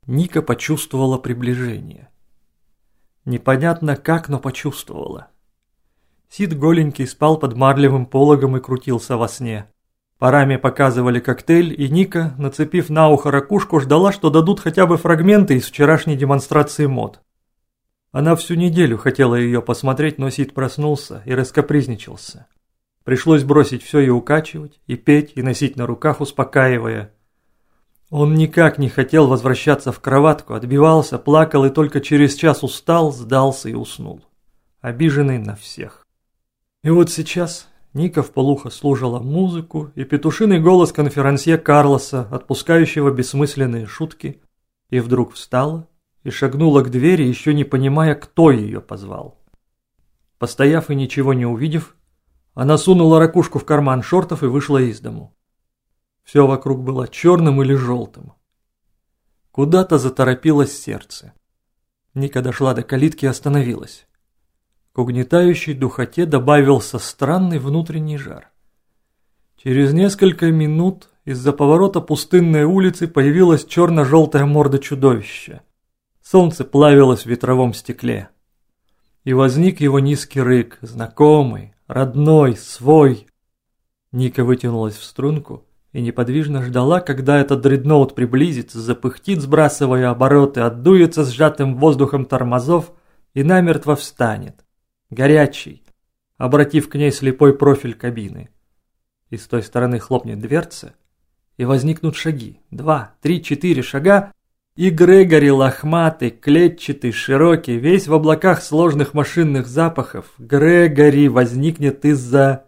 Ника почувствовала приближение. Непонятно как, но почувствовала. Сид голенький спал под марлевым пологом и крутился во сне. По раме показывали коктейль, и Ника, нацепив на ухо ракушку, ждала, что дадут хотя бы фрагменты из вчерашней демонстрации мод. Она всю неделю хотела ее посмотреть, но Сид проснулся и раскапризничался. Пришлось бросить все и укачивать, и петь, и носить на руках, успокаивая. Он никак не хотел возвращаться в кроватку, отбивался, плакал и только через час устал, сдался и уснул. Обиженный на всех. И вот сейчас Ника вполуха слушала музыку и петушиный голос конферансье Карлоса, отпускающего бессмысленные шутки, и вдруг встала и шагнула к двери, еще не понимая, кто ее позвал. Постояв и ничего не увидев, она сунула ракушку в карман шортов и вышла из дому. Все вокруг было черным или желтым. Куда-то заторопилось сердце. Ника дошла до калитки и остановилась. К угнетающей духоте добавился странный внутренний жар. Через несколько минут из-за поворота пустынной улицы появилась черно-желтая морда чудовища. Солнце плавилось в ветровом стекле. И возник его низкий рык, знакомый, родной, свой. Ника вытянулась в струнку и неподвижно ждала, когда этот дредноут приблизится, запыхтит, сбрасывая обороты, отдуется сжатым воздухом тормозов и намертво встанет, горячий, обратив к ней слепой профиль кабины. И с той стороны хлопнет дверца, и возникнут шаги, 2, 3, 4 шага, и Грегори лохматый, клетчатый, широкий, весь в облаках сложных машинных запахов, Грегори возникнет из-за...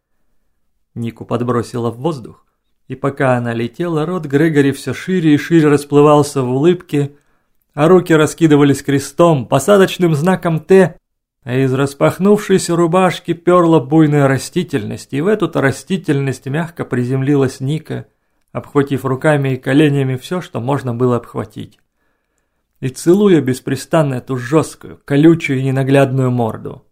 Нику подбросила в воздух, и пока она летела, рот Грегори все шире и шире расплывался в улыбке, а руки раскидывались крестом, посадочным знаком «Т», а из распахнувшейся рубашки перла буйная растительность, и в эту-то растительность мягко приземлилась Ника, обхватив руками и коленями все, что можно было обхватить. И целуя беспрестанно эту жесткую, колючую и ненаглядную морду.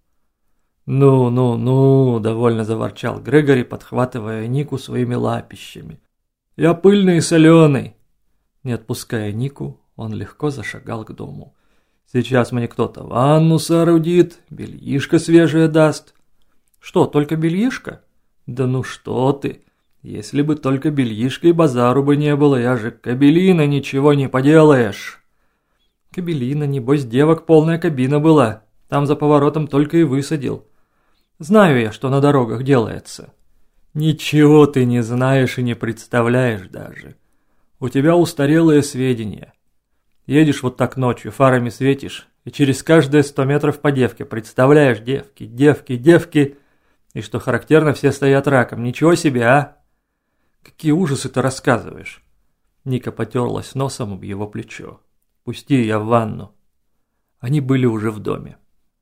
«Ну», — довольно заворчал Грегори, подхватывая Нику своими лапищами. «Я пыльный и соленый». Не отпуская Нику, он легко зашагал к дому. «Сейчас мне кто-то ванну соорудит, бельишко свежее даст». «Что, только бельишко?» «Да ну что ты! Если бы только бельишко и базару бы не было, я же кабелина, ничего не поделаешь». «Кабелина, небось, девок полная кабина была, там за поворотом только и высадил. Знаю я, что на дорогах делается». «Ничего ты не знаешь и не представляешь даже. У тебя устарелые сведения. Едешь вот так ночью, фарами светишь, и через каждые 100 метров по девке, представляешь, девки, девки, девки, и что характерно, все стоят раком. Ничего себе, а? Какие ужасы ты рассказываешь?» Ника потерлась носом об его плечо. «Пусти, я в ванну». Они были уже в доме.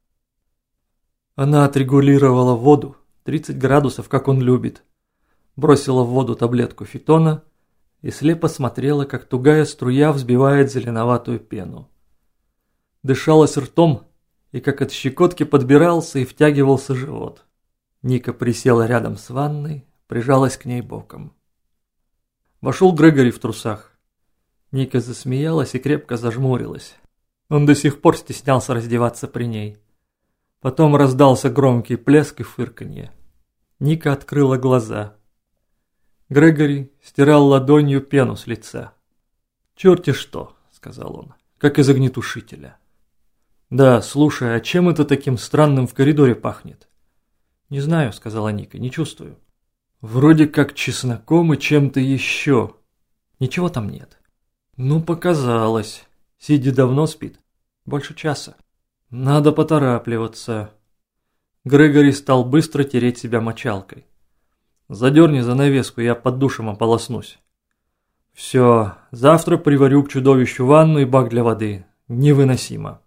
Она отрегулировала воду, 30 градусов, как он любит. Бросила в воду таблетку фитона и слепо смотрела, как тугая струя взбивает зеленоватую пену. Дышалась ртом, и как от щекотки подбирался и втягивался живот. Ника присела рядом с ванной, прижалась к ней боком. Вошел Грегори в трусах. Ника засмеялась и крепко зажмурилась. Он до сих пор стеснялся раздеваться при ней. Потом раздался громкий плеск и фырканье. Ника открыла глаза. Грегори стирал ладонью пену с лица. «Черти что», — сказал он, — «как из огнетушителя». «Да, слушай, а чем это таким странным в коридоре пахнет?» «Не знаю», — сказала Ника, — «не чувствую». «Вроде как чесноком и чем-то еще». «Ничего там нет». «Ну, показалось. Сиди давно спит?» «Больше часа». «Надо поторапливаться». Грегори стал быстро тереть себя мочалкой. «Задерни занавеску, я под душем ополоснусь». «Все, завтра приварю к чудовищу ванну и бак для воды. Невыносимо».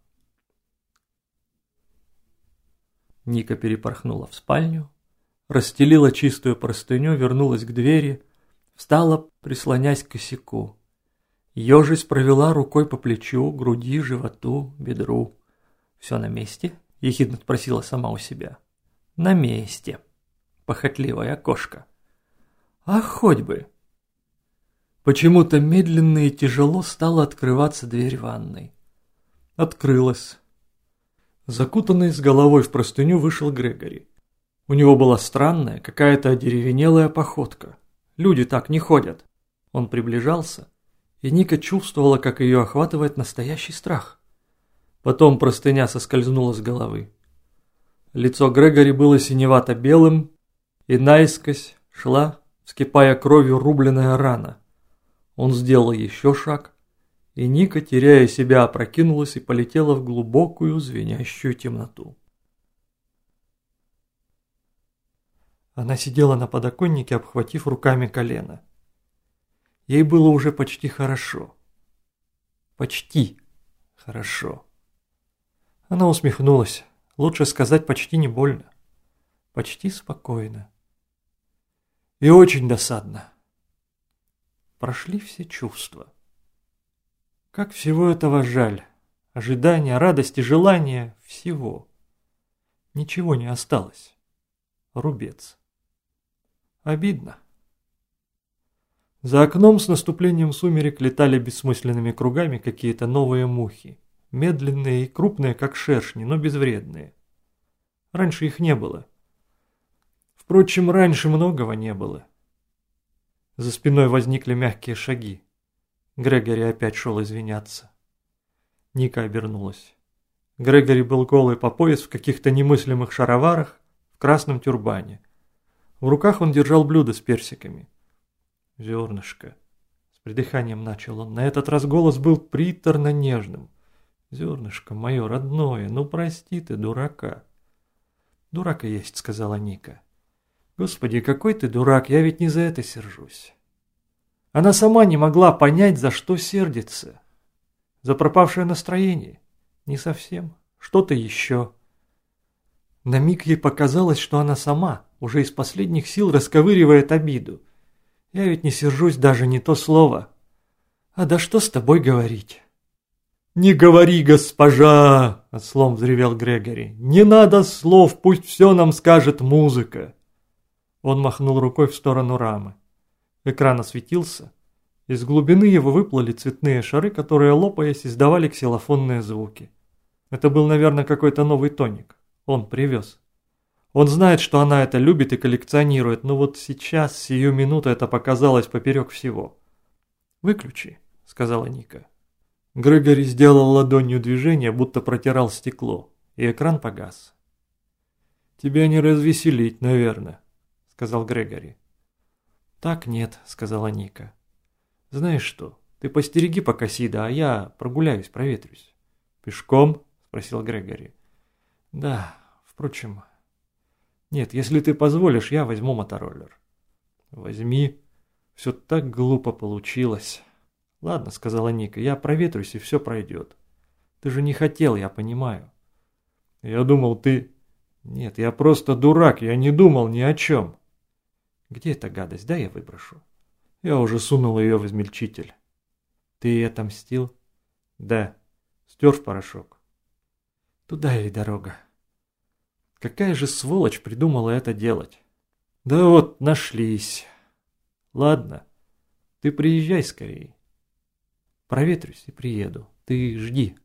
Ника перепорхнула в спальню, расстелила чистую простыню, вернулась к двери, встала, прислонясь к косяку. Ежись провела рукой по плечу, груди, животу, бедру. «Все на месте?» – ехидно спросила сама у себя. «На месте. Похотливая кошка». «А хоть бы!» Почему-то медленно и тяжело стала открываться дверь ванной. Открылась. Закутанный с головой в простыню вышел Грегори. У него была странная, какая-то одеревенелая походка. Люди так не ходят. Он приближался, и Ника чувствовала, как ее охватывает настоящий страх. Потом простыня соскользнула с головы. Лицо Грегори было синевато-белым, и наискось шла, вскипая кровью, рубленная рана. Он сделал еще шаг, и Ника, теряя себя, опрокинулась и полетела в глубокую звенящую темноту. Она сидела на подоконнике, обхватив руками колено. Ей было уже почти хорошо. Почти хорошо. Она усмехнулась. Лучше сказать, почти не больно. Почти спокойно. И очень досадно. Прошли все чувства. Как всего этого жаль. Ожидания, радости, желания, всего. Ничего не осталось. Рубец. Обидно. За окном с наступлением сумерек летали бессмысленными кругами какие-то новые мухи. Медленные и крупные, как шершни, но безвредные. Раньше их не было. Впрочем, раньше многого не было. За спиной возникли мягкие шаги. Грегори опять шел извиняться. Ника обернулась. Грегори был голый по пояс в каких-то немыслимых шароварах, в красном тюрбане. В руках он держал блюдо с персиками. «Зернышко», — с придыханием начал он. На этот раз голос был приторно-нежным. «Зернышко мое родное, ну прости ты, дурака». «Дурак и есть», — сказала Ника. «Господи, какой ты дурак, я ведь не за это сержусь». Она сама не могла понять, за что сердится. За пропавшее настроение? Не совсем. Что-то еще. На миг ей показалось, что она сама, уже из последних сил, расковыривает обиду. Я ведь не сержусь, даже не то слово. А да что с тобой говорить? «Не говори, госпожа!» — ослом взревел Грегори. «Не надо слов, пусть все нам скажет музыка!» Он махнул рукой в сторону рамы. Экран осветился. Из глубины его выплыли цветные шары, которые, лопаясь, издавали ксилофонные звуки. Это был, наверное, какой-то новый тоник. Он привез. Он знает, что она это любит и коллекционирует, но вот сейчас, сию минуту, это показалось поперек всего. «Выключи», — сказала Ника. Грегори сделал ладонью движение, будто протирал стекло, и экран погас. «Тебя не развеселить, наверное», — сказал Грегори. «Так нет», — сказала Ника. «Знаешь что, ты постереги пока Сида, а я прогуляюсь, проветрюсь». «Пешком?» — спросил Грегори. «Да, впрочем...» «Нет, если ты позволишь, я возьму мотороллер». «Возьми. Все так глупо получилось». «Ладно», — сказала Ника, — «я проветрюсь, и все пройдет. Ты же не хотел, я понимаю». «Я думал, ты...» «Нет, я просто дурак, я не думал ни о чем». «Где эта гадость? Дай я выброшу». Я уже сунул ее в измельчитель. «Ты ей отомстил?» «Да. Стер в порошок». «Туда и дорога». Какая же сволочь придумала это делать? Да вот, нашлись. Ладно, ты приезжай скорее. Проветрюсь и приеду. Ты жди.